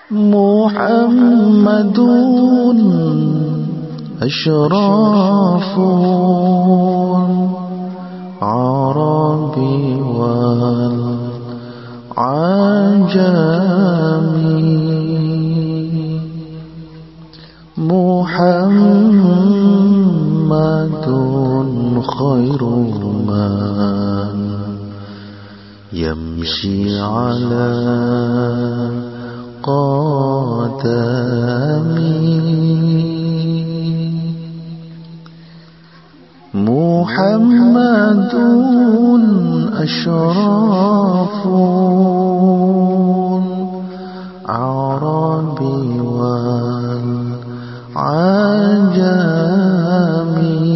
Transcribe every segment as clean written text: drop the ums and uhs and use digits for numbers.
محمد أشراف العرب والعجم محمد خير من يمشي على قدمي محمد أشراف العرب والعجم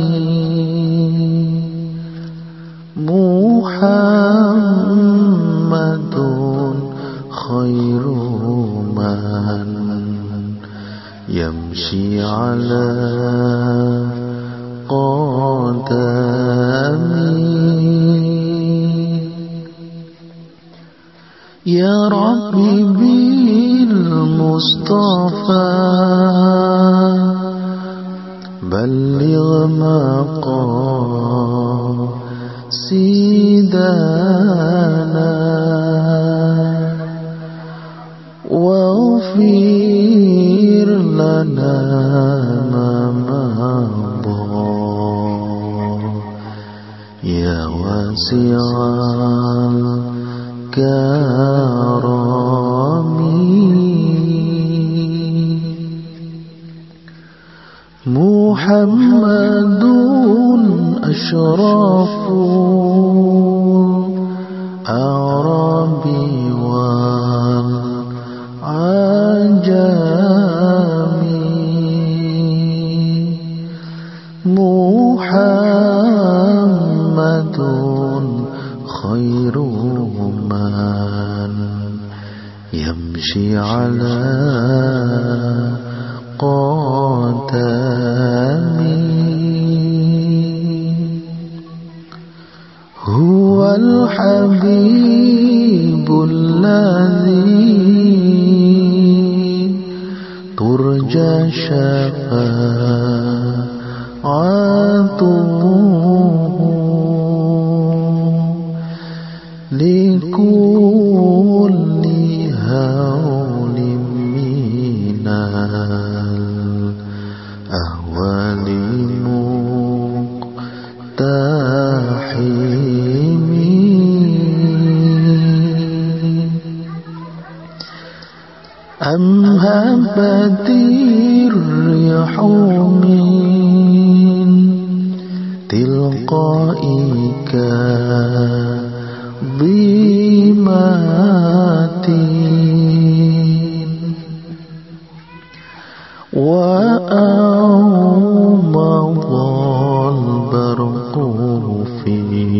محمد خير من يمشي على قدمي يا ربي بالمصطفى بلغ مقاصدنا واغفر لنا ما مضى يا واسع الكرم محمد أشرف الأعراب والعجم محمد خير من يمشي على قدمي هو الحبيب الذي ترجى شفاعته لكل هول من الأهوال مقتحم أم هبت الريح من تلقاء كظيمات وأومض البرق في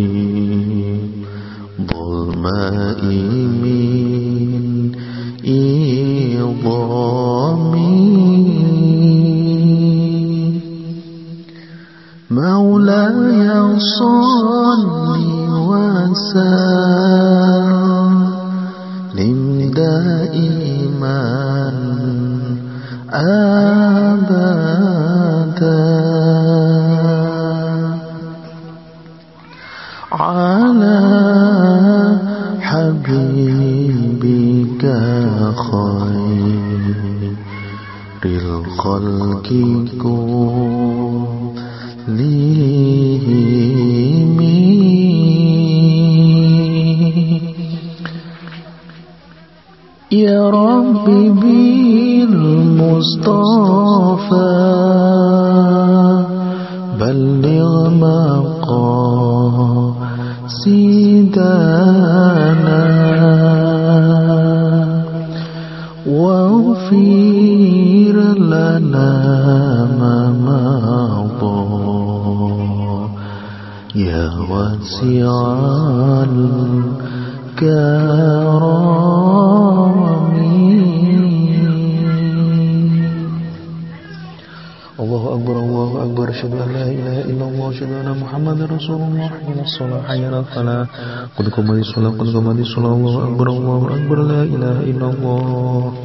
ظلماء من إظامي مولاي صل وسلم دائما أبدا على حبيبك خير الخلق كلهم يا رب بالمصطفى بلغ مقاصدنا واغفر لنا ما مضى يا واسع الكرم الله أكبر الله أكبر أشهد أن لا إله إلا الله أشهد أن محمدا رسول الله حي على الصلاة حي على الفلاح قد قامت الصلاة قد قامت الصلاة الله أكبر لا إله إلا الله